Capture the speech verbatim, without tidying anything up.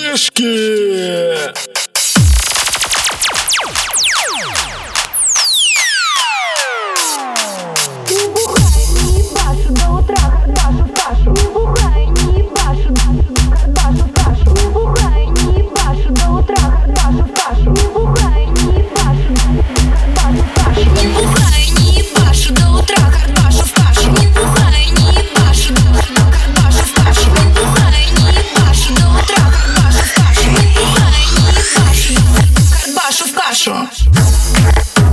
Мишки! Не бухай, не ебашу, до утра карбашу кашу. Не бухай, не ебашу, карбашу кашу. Не бухай, не ебашу, до утра карбашу кашу. Не бухай, не ебашу, карбашу кашу. Не бухай, не ебашу, до утра карбашу кашу. Не бухай, не ебашу, карбашу кашу. Не бухай, не ебашу, до утра карбашу кашу. Не бухай, не ебашу, карбашу кашу.